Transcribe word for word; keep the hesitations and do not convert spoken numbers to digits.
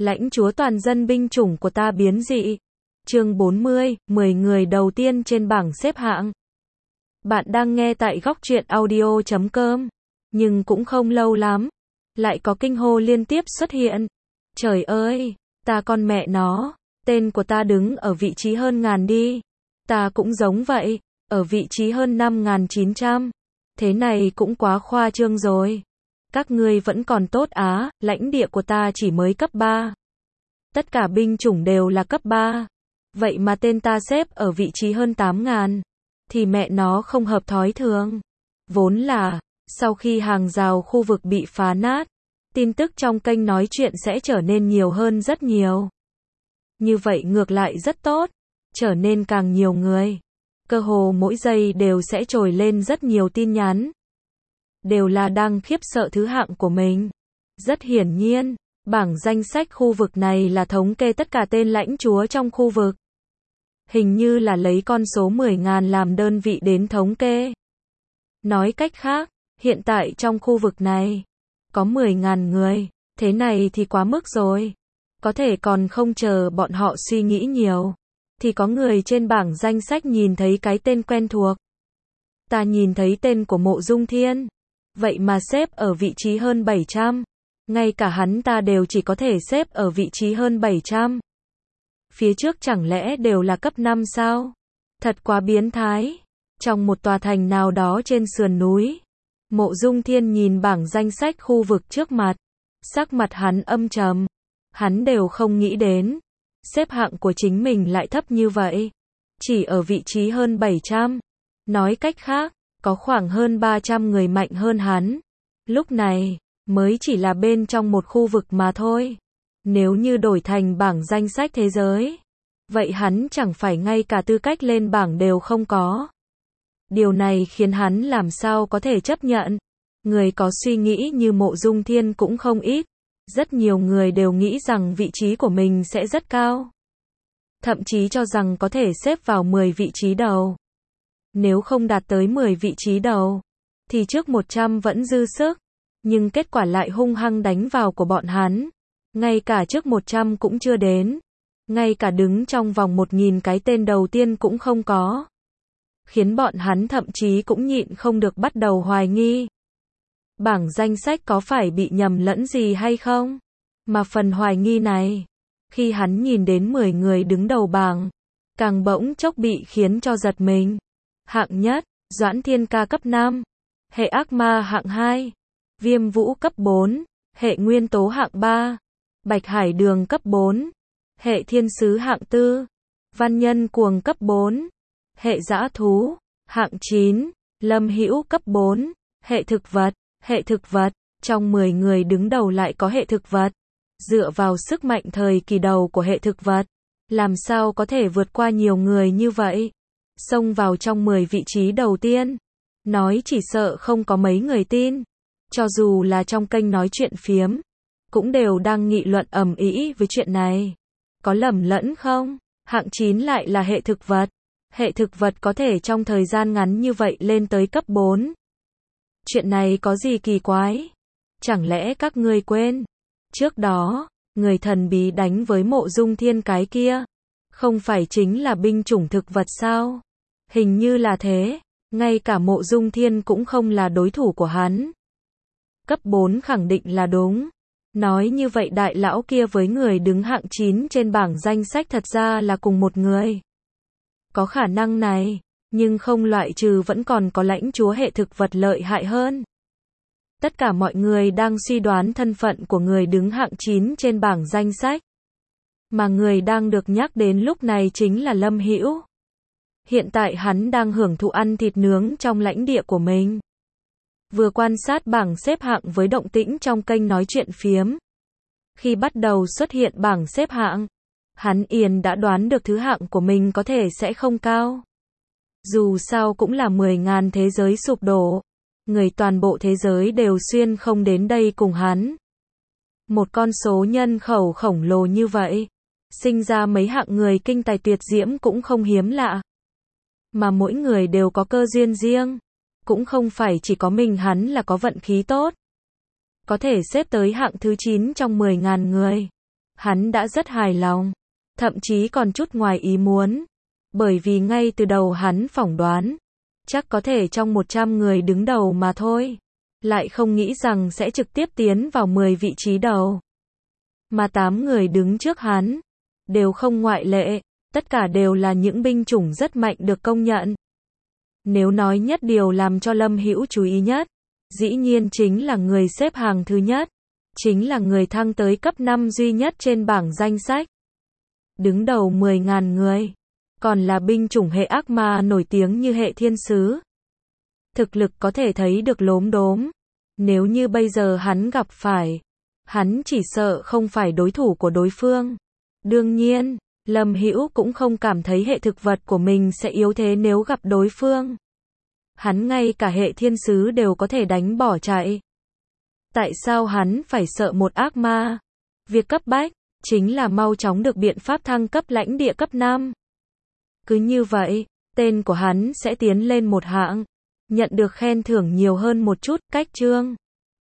Lãnh chúa toàn dân binh chủng của ta biến dị. Chương bốn mươi, mười người đầu tiên trên bảng xếp hạng. Bạn đang nghe tại góc truyện audio chấm com. Nhưng cũng không lâu lắm, lại có kinh hô liên tiếp xuất hiện. Trời ơi, ta con mẹ nó, tên của ta đứng ở vị trí hơn ngàn đi. Ta cũng giống vậy, ở vị trí hơn năm nghìn chín trăm. Thế này cũng quá khoa trương rồi. Các ngươi vẫn còn tốt á, lãnh địa của ta chỉ mới cấp ba. Tất cả binh chủng đều là cấp ba. Vậy mà tên ta xếp ở vị trí hơn tám nghìn. Thì mẹ nó không hợp thói thường. Vốn là, sau khi hàng rào khu vực bị phá nát, tin tức trong kênh nói chuyện sẽ trở nên nhiều hơn rất nhiều. Như vậy ngược lại rất tốt, trở nên càng nhiều người. Cơ hồ mỗi giây đều sẽ trồi lên rất nhiều tin nhắn. Đều là đang khiếp sợ thứ hạng của mình. Rất hiển nhiên, bảng danh sách khu vực này là thống kê tất cả tên lãnh chúa trong khu vực. Hình như là lấy con số mười nghìn làm đơn vị đến thống kê. Nói cách khác, hiện tại trong khu vực này, có mười nghìn người, thế này thì quá mức rồi. Có thể còn không chờ bọn họ suy nghĩ nhiều, thì có người trên bảng danh sách nhìn thấy cái tên quen thuộc. Ta nhìn thấy tên của Mộ Dung Thiên, vậy mà xếp ở vị trí hơn bảy trăm. Ngay cả hắn ta đều chỉ có thể xếp ở vị trí hơn bảy trăm. Phía trước chẳng lẽ đều là cấp năm sao? Thật quá biến thái. Trong một tòa thành nào đó trên sườn núi, Mộ Dung Thiên nhìn bảng danh sách khu vực trước mặt. Sắc mặt hắn âm trầm. Hắn đều không nghĩ đến, xếp hạng của chính mình lại thấp như vậy. Chỉ ở vị trí hơn bảy trăm. Nói cách khác, có khoảng hơn ba trăm người mạnh hơn hắn. Lúc này, mới chỉ là bên trong một khu vực mà thôi. Nếu như đổi thành bảng danh sách thế giới, vậy hắn chẳng phải ngay cả tư cách lên bảng đều không có. Điều này khiến hắn làm sao có thể chấp nhận. Người có suy nghĩ như Mộ Dung Thiên cũng không ít. Rất nhiều người đều nghĩ rằng vị trí của mình sẽ rất cao. Thậm chí cho rằng có thể xếp vào mười vị trí đầu. Nếu không đạt tới mười vị trí đầu, thì trước một trăm vẫn dư sức. Nhưng kết quả lại hung hăng đánh vào của bọn hắn. Ngay cả trước một trăm cũng chưa đến. Ngay cả đứng trong vòng một nghìn cái tên đầu tiên cũng không có. Khiến bọn hắn thậm chí cũng nhịn không được bắt đầu hoài nghi. Bảng danh sách có phải bị nhầm lẫn gì hay không? Mà phần hoài nghi này, khi hắn nhìn đến mười người đứng đầu bảng, càng bỗng chốc bị khiến cho giật mình. Hạng nhất, Doãn Thiên Ca cấp năm. Hệ ác ma hạng hai. Viêm Vũ cấp bốn. Hệ nguyên tố hạng ba. Bạch Hải Đường cấp bốn. Hệ thiên sứ hạng tư. Văn nhân cuồng cấp bốn. Hệ dã thú, hạng chín. Lâm Hữu cấp bốn. Hệ thực vật, hệ thực vật, trong mười người đứng đầu lại có hệ thực vật. Dựa vào sức mạnh thời kỳ đầu của hệ thực vật, làm sao có thể vượt qua nhiều người như vậy? Xông vào trong mười vị trí đầu tiên. Nói chỉ sợ không có mấy người tin. Cho dù là trong kênh nói chuyện phiếm, cũng đều đang nghị luận ầm ĩ với chuyện này. Có lầm lẫn không? Hạng chín lại là hệ thực vật. Hệ thực vật có thể trong thời gian ngắn như vậy lên tới cấp bốn. Chuyện này có gì kỳ quái? Chẳng lẽ các ngươi quên? Trước đó, người thần bí đánh với Mộ Dung Thiên cái kia, không phải chính là binh chủng thực vật sao? Hình như là thế. Ngay cả Mộ Dung Thiên cũng không là đối thủ của hắn. Cấp bốn khẳng định là đúng. Nói như vậy đại lão kia với người đứng hạng chín trên bảng danh sách thật ra là cùng một người. Có khả năng này, nhưng không loại trừ vẫn còn có lãnh chúa hệ thực vật lợi hại hơn. Tất cả mọi người đang suy đoán thân phận của người đứng hạng chín trên bảng danh sách. Mà người đang được nhắc đến lúc này chính là Lâm Hữu. Hiện tại hắn đang hưởng thụ ăn thịt nướng trong lãnh địa của mình. Vừa quan sát bảng xếp hạng với động tĩnh trong kênh nói chuyện phiếm. Khi bắt đầu xuất hiện bảng xếp hạng, hắn Yên đã đoán được thứ hạng của mình có thể sẽ không cao. Dù sao cũng là mười nghìn thế giới sụp đổ. Người toàn bộ thế giới đều xuyên không đến đây cùng hắn. Một con số nhân khẩu khổng lồ như vậy, sinh ra mấy hạng người kinh tài tuyệt diễm cũng không hiếm lạ. Mà mỗi người đều có cơ duyên riêng. Cũng không phải chỉ có mình hắn là có vận khí tốt. Có thể xếp tới hạng thứ chín trong mười nghìn người. Hắn đã rất hài lòng, thậm chí còn chút ngoài ý muốn, bởi vì ngay từ đầu hắn phỏng đoán, chắc có thể trong một trăm người đứng đầu mà thôi, lại không nghĩ rằng sẽ trực tiếp tiến vào mười vị trí đầu. Mà tám người đứng trước hắn, đều không ngoại lệ, tất cả đều là những binh chủng rất mạnh được công nhận. Nếu nói nhất điều làm cho Lâm Hữu chú ý nhất, dĩ nhiên chính là người xếp hàng thứ nhất, chính là người thăng tới cấp năm duy nhất trên bảng danh sách. Đứng đầu mười nghìn người, còn là binh chủng hệ ác ma nổi tiếng như hệ thiên sứ. Thực lực có thể thấy được lốm đốm, nếu như bây giờ hắn gặp phải, hắn chỉ sợ không phải đối thủ của đối phương. Đương nhiên, Lâm Hữu cũng không cảm thấy hệ thực vật của mình sẽ yếu thế nếu gặp đối phương. Hắn ngay cả hệ thiên sứ đều có thể đánh bỏ chạy. Tại sao hắn phải sợ một ác ma? Việc cấp bách, chính là mau chóng được biện pháp thăng cấp lãnh địa cấp năm. Cứ như vậy, tên của hắn sẽ tiến lên một hạng, nhận được khen thưởng nhiều hơn một chút, cách chương.